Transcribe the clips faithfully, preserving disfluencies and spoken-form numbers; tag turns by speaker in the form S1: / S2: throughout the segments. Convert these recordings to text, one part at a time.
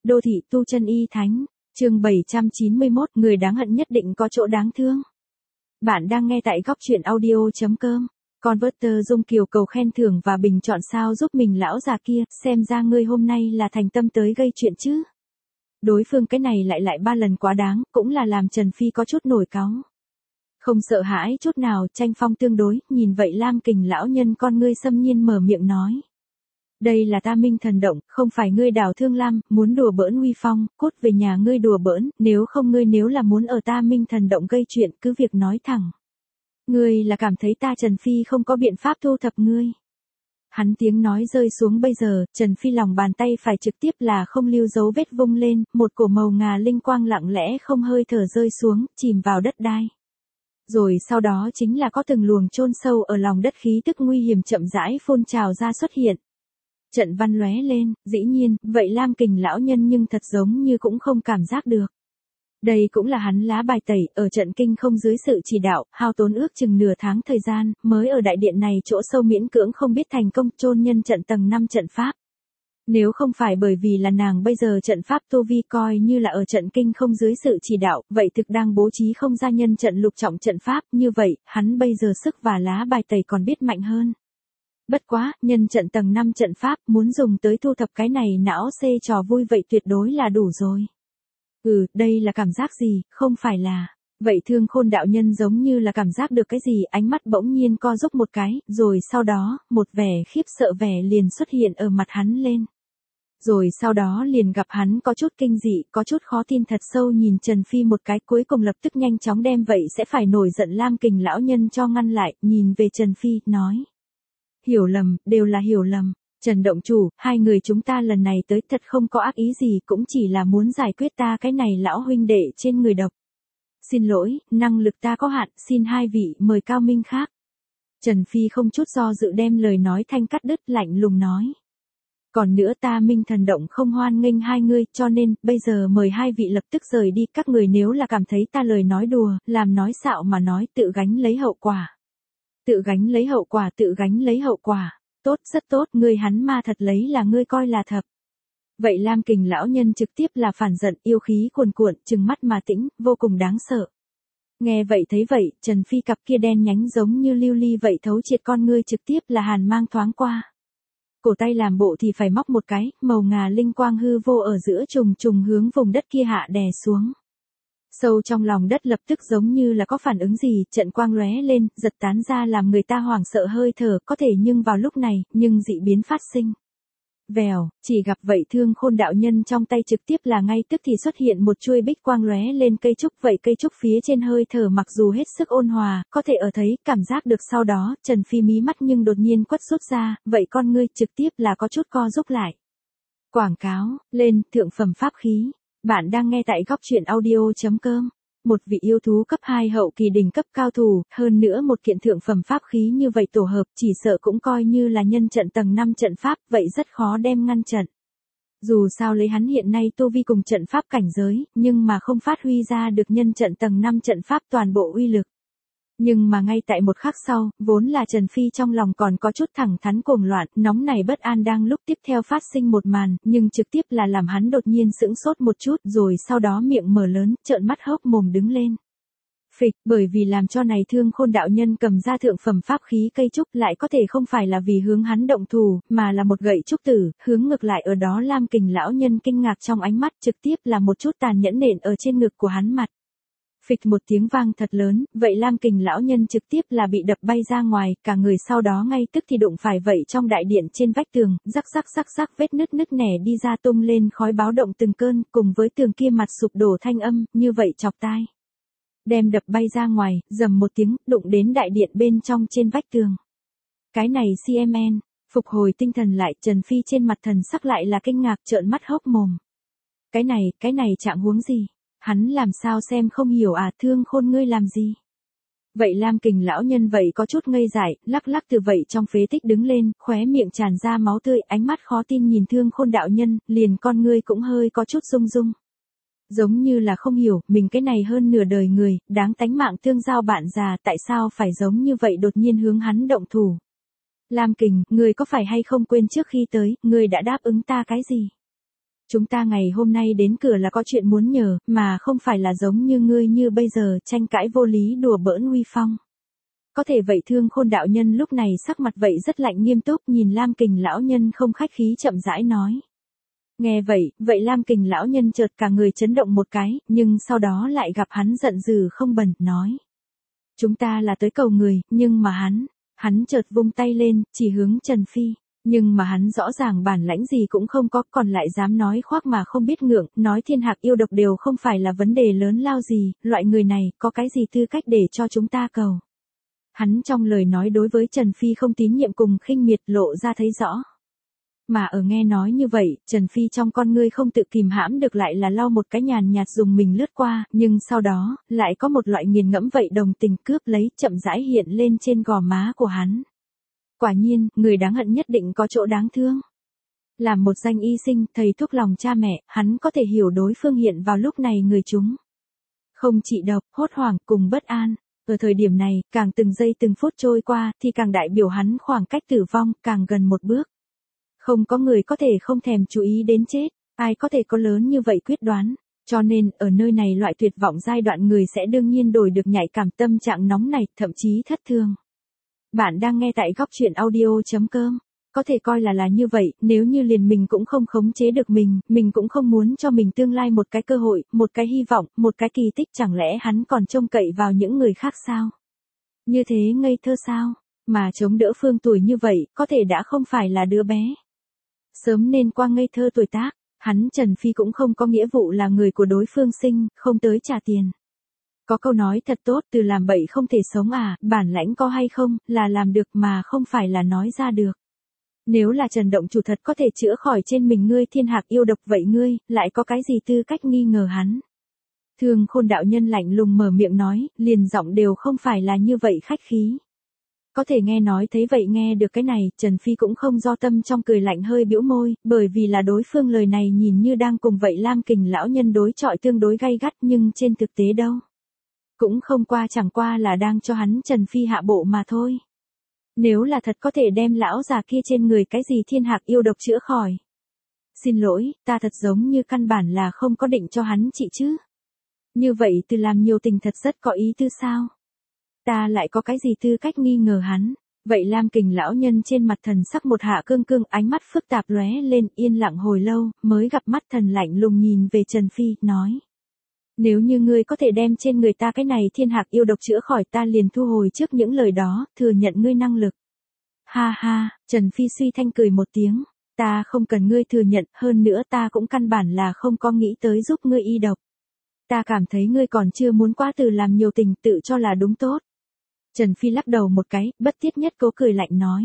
S1: Đô thị tu chân y thánh, chương bảy trăm chín mươi mốt, người đáng hận nhất định có chỗ đáng thương. Bạn đang nghe tại góc truyện audio.com. Converter Dung Kiều cầu khen thưởng và bình chọn sao giúp mình lão già kia, xem ra ngươi hôm nay là thành tâm tới gây chuyện chứ. Đối phương cái này lại lại ba lần quá đáng, cũng là làm Trần Phi có chút nổi cáu. Không sợ hãi chút nào, tranh phong tương đối, nhìn vậy Lam Kình lão nhân con ngươi xâm nhiên mở miệng nói. Đây là ta Minh Thần Động, không phải ngươi Đào Thương Lam, muốn đùa bỡn uy phong, cút về nhà ngươi đùa bỡn, nếu không ngươi nếu là muốn ở ta Minh Thần Động gây chuyện cứ việc nói thẳng. Ngươi là cảm thấy ta Trần Phi không có biện pháp thu thập ngươi. Hắn tiếng nói rơi xuống bây giờ, Trần Phi lòng bàn tay phải trực tiếp là không lưu dấu vết vung lên, một cổ màu ngà linh quang lặng lẽ không hơi thở rơi xuống, chìm vào đất đai. Rồi sau đó chính là có từng luồng chôn sâu ở lòng đất khí tức nguy hiểm chậm rãi phun trào ra xuất hiện. Trận văn lóe lên, dĩ nhiên, vậy Lam Kình lão nhân nhưng thật giống như cũng không cảm giác được. Đây cũng là hắn lá bài tẩy, ở trận kinh không dưới sự chỉ đạo, hao tốn ước chừng nửa tháng thời gian, mới ở đại điện này chỗ sâu miễn cưỡng không biết thành công chôn nhân trận tầng năm trận pháp. Nếu không phải bởi vì là nàng bây giờ trận pháp tu vi coi như là ở trận kinh không dưới sự chỉ đạo, vậy thực đang bố trí không ra nhân trận lục trọng trận pháp, như vậy, hắn bây giờ sức và lá bài tẩy còn biết mạnh hơn. Bất quá, nhân trận tầng năm trận pháp, muốn dùng tới thu thập cái này não xê trò vui vậy tuyệt đối là đủ rồi. Ừ, đây là cảm giác gì, không phải là. Vậy Thương Khôn đạo nhân giống như là cảm giác được cái gì, ánh mắt bỗng nhiên co rúm một cái, rồi sau đó, một vẻ khiếp sợ vẻ liền xuất hiện ở mặt hắn lên. Rồi sau đó liền gặp hắn có chút kinh dị, có chút khó tin thật sâu nhìn Trần Phi một cái, cuối cùng lập tức nhanh chóng đem vậy sẽ phải nổi giận Lam Kình lão nhân cho ngăn lại, nhìn về Trần Phi, nói. Hiểu lầm, đều là hiểu lầm. Trần Động Chủ, hai người chúng ta lần này tới thật không có ác ý gì, cũng chỉ là muốn giải quyết ta cái này lão huynh đệ trên người độc. Xin lỗi, năng lực ta có hạn, xin hai vị mời cao minh khác. Trần Phi không chút do dự đem lời nói thanh cắt đứt, lạnh lùng nói. Còn nữa ta Minh Thần Động không hoan nghênh hai ngươi, cho nên, bây giờ mời hai vị lập tức rời đi, các người nếu là cảm thấy ta lời nói đùa, làm nói xạo mà nói, tự gánh lấy hậu quả. Tự gánh lấy hậu quả, tự gánh lấy hậu quả. Tốt, rất tốt, ngươi hắn ma thật lấy là ngươi coi là thật. Vậy Lam Kình lão nhân trực tiếp là phản giận, yêu khí cuồn cuộn, trừng mắt mà tĩnh, vô cùng đáng sợ. Nghe vậy thấy vậy, Trần Phi cặp kia đen nhánh giống như lưu ly vậy thấu triệt con ngươi trực tiếp là hàn mang thoáng qua. Cổ tay làm bộ thì phải móc một cái, màu ngà linh quang hư vô ở giữa trùng trùng hướng vùng đất kia hạ đè xuống. Sâu trong lòng đất lập tức giống như là có phản ứng gì, trận quang lóe lên, giật tán ra làm người ta hoảng sợ hơi thở, có thể nhưng vào lúc này, nhưng dị biến phát sinh. Vèo, chỉ gặp vậy Thương Khôn đạo nhân trong tay trực tiếp là ngay tức thì xuất hiện một chuôi bích quang lóe lên cây trúc, vậy cây trúc phía trên hơi thở mặc dù hết sức ôn hòa, có thể ở thấy, cảm giác được sau đó, Trần Phi mí mắt nhưng đột nhiên quất rút ra, vậy con ngươi trực tiếp là có chút co rúm lại. Quảng cáo, lên, thượng phẩm pháp khí. Bạn đang nghe tại góc truyện audio.com. Một vị yêu thú cấp hai hậu kỳ đỉnh cấp cao thủ, hơn nữa một kiện thượng phẩm pháp khí như vậy tổ hợp, chỉ sợ cũng coi như là nhân trận tầng năm trận pháp, vậy rất khó đem ngăn trận. Dù sao lấy hắn hiện nay tu vi cùng trận pháp cảnh giới, nhưng mà không phát huy ra được nhân trận tầng năm trận pháp toàn bộ uy lực. Nhưng mà ngay tại một khắc sau, vốn là Trần Phi trong lòng còn có chút thẳng thắn cuồng loạn, nóng này bất an đang lúc tiếp theo phát sinh một màn, nhưng trực tiếp là làm hắn đột nhiên sững sốt một chút, rồi sau đó miệng mở lớn, trợn mắt hốc mồm đứng lên. Phịch, bởi vì làm cho này Thương Khôn đạo nhân cầm ra thượng phẩm pháp khí cây trúc lại có thể không phải là vì hướng hắn động thủ, mà là một gậy trúc tử, hướng ngược lại ở đó Lam Kình lão nhân kinh ngạc trong ánh mắt, trực tiếp là một chút tàn nhẫn nện ở trên ngực của hắn mặt. Phịch một tiếng vang thật lớn, vậy Lam Kình lão nhân trực tiếp là bị đập bay ra ngoài, cả người sau đó ngay tức thì đụng phải vậy trong đại điện trên vách tường, rắc rắc rắc rắc vết nứt nứt nẻ đi ra tung lên khói báo động từng cơn, cùng với tường kia mặt sụp đổ thanh âm, như vậy chọc tai. Đem đập bay ra ngoài, rầm một tiếng, đụng đến đại điện bên trong trên vách tường. Cái này xê em en, phục hồi tinh thần lại, Trần Phi trên mặt thần sắc lại là kinh ngạc trợn mắt hốc mồm. Cái này, cái này trạng huống gì? Hắn làm sao xem không hiểu à, Thương Khôn ngươi làm gì? Vậy Lam Kình lão nhân vậy có chút ngây dại, lắc lắc từ vậy trong phế tích đứng lên, khóe miệng tràn ra máu tươi, ánh mắt khó tin nhìn Thương Khôn đạo nhân, liền con ngươi cũng hơi có chút rung rung. Giống như là không hiểu, mình cái này hơn nửa đời người, đáng tánh mạng tương giao bạn già, tại sao phải giống như vậy đột nhiên hướng hắn động thủ. Lam Kình, ngươi có phải hay không quên trước khi tới, ngươi đã đáp ứng ta cái gì? Chúng ta ngày hôm nay đến cửa là có chuyện muốn nhờ, mà không phải là giống như ngươi như bây giờ tranh cãi vô lý đùa bỡn uy phong. Có thể vậy Thương Khôn đạo nhân lúc này sắc mặt vậy rất lạnh nghiêm túc nhìn Lam Kình lão nhân không khách khí chậm rãi nói. Nghe vậy, vậy Lam Kình lão nhân chợt cả người chấn động một cái, nhưng sau đó lại gặp hắn giận dữ không bần, nói. Chúng ta là tới cầu người, nhưng mà hắn, hắn chợt vung tay lên, chỉ hướng Trần Phi. Nhưng mà hắn rõ ràng bản lãnh gì cũng không có, còn lại dám nói khoác mà không biết ngượng, nói thiên hạc yêu độc đều không phải là vấn đề lớn lao gì, loại người này, có cái gì tư cách để cho chúng ta cầu. Hắn trong lời nói đối với Trần Phi không tín nhiệm cùng khinh miệt lộ ra thấy rõ. Mà ở nghe nói như vậy, Trần Phi trong con ngươi không tự kìm hãm được lại là lau một cái nhàn nhạt dùng mình lướt qua, nhưng sau đó, lại có một loại nghiền ngẫm vậy đồng tình cướp lấy chậm rãi hiện lên trên gò má của hắn. Quả nhiên, người đáng hận nhất định có chỗ đáng thương. Làm một danh y sinh, thầy thuốc lòng cha mẹ, hắn có thể hiểu đối phương hiện vào lúc này người chúng. Không chỉ độc, hốt hoảng, cùng bất an. Ở thời điểm này, càng từng giây từng phút trôi qua, thì càng đại biểu hắn khoảng cách tử vong, càng gần một bước. Không có người có thể không thèm chú ý đến chết, ai có thể có lớn như vậy quyết đoán. Cho nên, ở nơi này loại tuyệt vọng giai đoạn người sẽ đương nhiên đổi được nhạy cảm tâm trạng nóng này, thậm chí thất thường. Bạn đang nghe tại góc chuyện audio chấm com. Có thể coi là là như vậy, nếu như liền mình cũng không khống chế được mình, mình cũng không muốn cho mình tương lai một cái cơ hội, một cái hy vọng, một cái kỳ tích, chẳng lẽ hắn còn trông cậy vào những người khác sao? Như thế ngây thơ sao? Mà chống đỡ Phương tuổi như vậy, có thể đã không phải là đứa bé. Sớm nên qua ngây thơ tuổi tác, hắn Trần Phi cũng không có nghĩa vụ là người của đối phương sinh, không tới trả tiền. Có câu nói thật tốt, từ làm bậy không thể sống à, bản lãnh có hay không, là làm được mà không phải là nói ra được. Nếu là Trần Động Chủ thật có thể chữa khỏi trên mình ngươi thiên hạc yêu độc vậy ngươi, lại có cái gì tư cách nghi ngờ hắn. Thương Khôn đạo nhân lạnh lùng mở miệng nói, liền giọng đều không phải là như vậy khách khí. Có thể nghe nói thấy vậy nghe được cái này, Trần Phi cũng không do tâm trong cười lạnh hơi bĩu môi, bởi vì là đối phương lời này nhìn như đang cùng vậy Lam Kình lão nhân đối chọi tương đối gay gắt nhưng trên thực tế đâu. Cũng không qua chẳng qua là đang cho hắn Trần Phi hạ bộ mà thôi. Nếu là thật có thể đem lão già kia trên người cái gì thiên hạc yêu độc chữa khỏi. Xin lỗi, ta thật giống như căn bản là không có định cho hắn trị chứ. Như vậy từ làm nhiều tình thật rất có ý tư sao. Ta lại có cái gì tư cách nghi ngờ hắn. Vậy Lam Kình lão nhân trên mặt thần sắc một hạ cương cương ánh mắt phức tạp lóe lên yên lặng hồi lâu mới gặp mắt thần lạnh lùng nhìn về Trần Phi, nói. Nếu như ngươi có thể đem trên người ta cái này thiên hạc yêu độc chữa khỏi ta liền thu hồi trước những lời đó, thừa nhận ngươi năng lực. Ha ha, Trần Phi suy thanh cười một tiếng, ta không cần ngươi thừa nhận, hơn nữa ta cũng căn bản là không có nghĩ tới giúp ngươi y độc. Ta cảm thấy ngươi còn chưa muốn quá từ làm nhiều tình tự cho là đúng tốt. Trần Phi lắc đầu một cái, bất tiết nhất cố cười lạnh nói.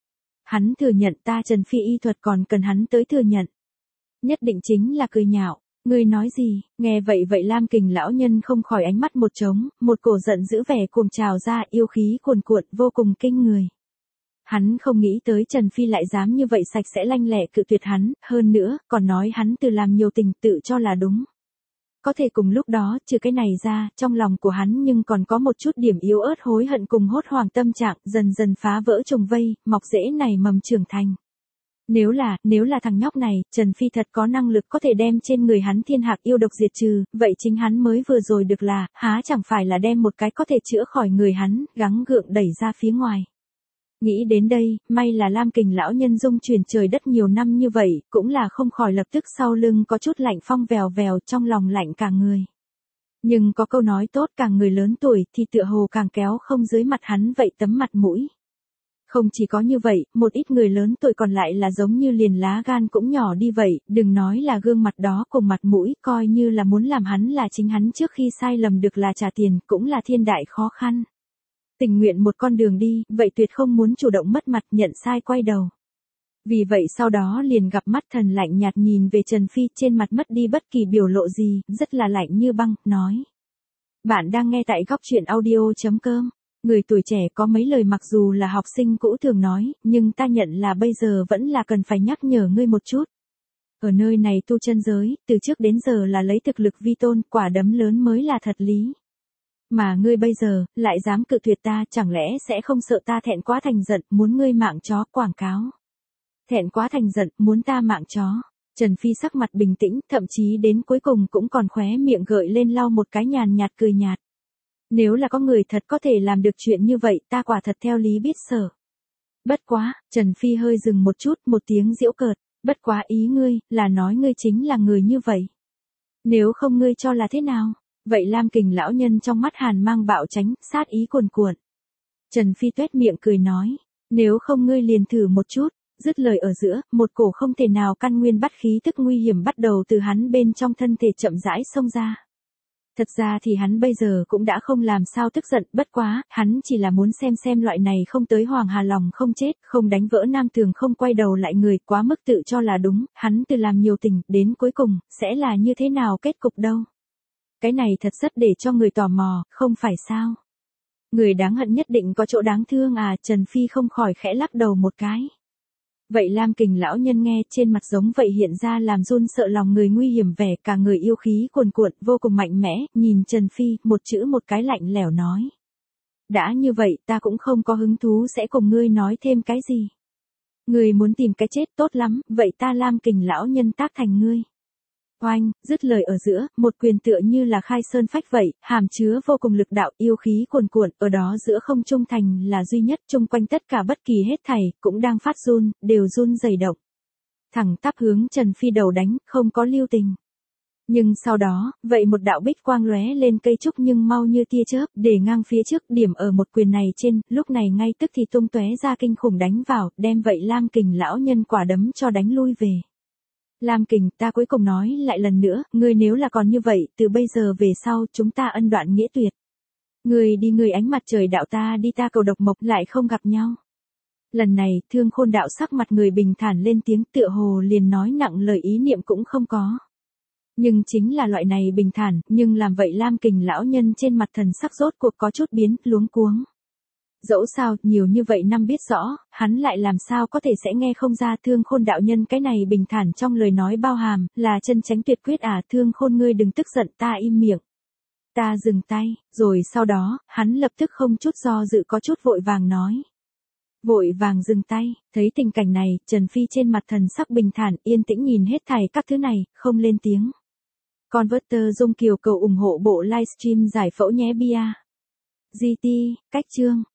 S1: Hắn thừa nhận ta Trần Phi y thuật còn cần hắn tới thừa nhận. Nhất định chính là cười nhạo. Ngươi nói gì, nghe vậy vậy Lam Kình lão nhân không khỏi ánh mắt một trống, một cổ giận dữ vẻ cuồng trào ra yêu khí cuồn cuộn vô cùng kinh người. Hắn không nghĩ tới Trần Phi lại dám như vậy sạch sẽ lanh lẹ cự tuyệt hắn, hơn nữa, còn nói hắn từ làm nhiều tình tự cho là đúng. Có thể cùng lúc đó, trừ cái này ra, trong lòng của hắn nhưng còn có một chút điểm yếu ớt hối hận cùng hốt hoảng tâm trạng, dần dần phá vỡ trùng vây, mọc rễ này mầm trưởng thành. Nếu là, nếu là thằng nhóc này, Trần Phi thật có năng lực có thể đem trên người hắn thiên hạc yêu độc diệt trừ, vậy chính hắn mới vừa rồi được là, há chẳng phải là đem một cái có thể chữa khỏi người hắn, gắng gượng đẩy ra phía ngoài. Nghĩ đến đây, may là Lam Kình lão nhân dung chuyển trời đất nhiều năm như vậy, cũng là không khỏi lập tức sau lưng có chút lạnh phong vèo vèo trong lòng lạnh cả người. Nhưng có câu nói tốt càng người lớn tuổi thì tựa hồ càng kéo không dưới mặt hắn vậy tấm mặt mũi. Không chỉ có như vậy, một ít người lớn tuổi còn lại là giống như liền lá gan cũng nhỏ đi vậy, đừng nói là gương mặt đó cùng mặt mũi, coi như là muốn làm hắn là chính hắn trước khi sai lầm được là trả tiền, cũng là thiên đại khó khăn. Tình nguyện một con đường đi, vậy tuyệt không muốn chủ động mất mặt nhận sai quay đầu. Vì vậy sau đó liền gặp mắt thần lạnh nhạt nhìn về Trần Phi trên mặt mất đi bất kỳ biểu lộ gì, rất là lạnh như băng, nói. Bạn đang nghe tại góc chuyện audio chấm com. Người tuổi trẻ có mấy lời mặc dù là học sinh cũ thường nói, nhưng ta nhận là bây giờ vẫn là cần phải nhắc nhở ngươi một chút. Ở nơi này tu chân giới, từ trước đến giờ là lấy thực lực vi tôn, quả đấm lớn mới là thật lý. Mà ngươi bây giờ, lại dám cự tuyệt ta, chẳng lẽ sẽ không sợ ta thẹn quá thành giận, muốn ngươi mạng chó quảng cáo. Thẹn quá thành giận, muốn ta mạng chó. Trần Phi sắc mặt bình tĩnh, thậm chí đến cuối cùng cũng còn khóe miệng gợi lên lau một cái nhàn nhạt cười nhạt. Nếu là có người thật có thể làm được chuyện như vậy, ta quả thật theo lý biết sợ. Bất quá, Trần Phi hơi dừng một chút, một tiếng giễu cợt, bất quá ý ngươi, là nói ngươi chính là người như vậy. Nếu không ngươi cho là thế nào? Vậy Lam Kình lão nhân trong mắt hàn mang bạo tránh, sát ý cuồn cuộn. Trần Phi tuét miệng cười nói, nếu không ngươi liền thử một chút. Dứt lời ở giữa, một cổ không thể nào căn nguyên bắt khí tức nguy hiểm bắt đầu từ hắn bên trong thân thể chậm rãi xông ra. Thật ra thì hắn bây giờ cũng đã không làm sao tức giận, bất quá, hắn chỉ là muốn xem xem loại này không tới Hoàng Hà lòng không chết, không đánh vỡ nam tường không quay đầu lại người quá mức tự cho là đúng, hắn từ làm nhiều tình, đến cuối cùng, sẽ là như thế nào kết cục đâu. Cái này thật rất để cho người tò mò, không phải sao. Người đáng hận nhất định có chỗ đáng thương à, Trần Phi không khỏi khẽ lắc đầu một cái. Vậy Lam Kình lão nhân nghe trên mặt giống vậy hiện ra làm run sợ lòng người nguy hiểm vẻ cả người yêu khí cuồn cuộn vô cùng mạnh mẽ, nhìn Trần Phi một chữ một cái lạnh lẽo nói. Đã như vậy ta cũng không có hứng thú sẽ cùng ngươi nói thêm cái gì. Ngươi muốn tìm cái chết tốt lắm, vậy ta Lam Kình lão nhân tác thành ngươi. Oanh, dứt lời ở giữa, một quyền tựa như là khai sơn phách vậy, hàm chứa vô cùng lực đạo yêu khí cuồn cuộn, ở đó giữa không trung thành là duy nhất, chung quanh tất cả bất kỳ hết thảy, cũng đang phát run, đều run rẩy động. Thẳng tắp hướng Trần Phi đầu đánh, không có lưu tình. Nhưng sau đó, vậy một đạo bích quang lóe lên cây trúc nhưng mau như tia chớp, để ngang phía trước điểm ở một quyền này trên, lúc này ngay tức thì tung tóe ra kinh khủng đánh vào, đem vậy Lam Kình lão nhân quả đấm cho đánh lui về. Lam Kình, ta cuối cùng nói lại lần nữa, ngươi nếu là còn như vậy, từ bây giờ về sau, chúng ta ân đoạn nghĩa tuyệt. Ngươi đi người ánh mặt trời đạo ta đi ta cầu độc mộc lại không gặp nhau. Lần này, Thương Khôn đạo sắc mặt người bình thản lên tiếng tựa hồ liền nói nặng lời ý niệm cũng không có. Nhưng chính là loại này bình thản, nhưng làm vậy Lam Kình lão nhân trên mặt thần sắc rốt cuộc có chút biến, luống cuống. Dẫu sao, nhiều như vậy năm biết rõ, hắn lại làm sao có thể sẽ nghe không ra Thương Khôn đạo nhân cái này bình thản trong lời nói bao hàm, là chân chánh tuyệt quyết à, Thương Khôn ngươi đừng tức giận, ta im miệng. Ta dừng tay, rồi sau đó, hắn lập tức không chút do dự có chút vội vàng nói. Vội vàng dừng tay, thấy tình cảnh này, Trần Phi trên mặt thần sắc bình thản, yên tĩnh nhìn hết thảy các thứ này, không lên tiếng. Converter Dung Kiều cầu ủng hộ bộ livestream giải phẫu nhé bia. giê tê, cách chương.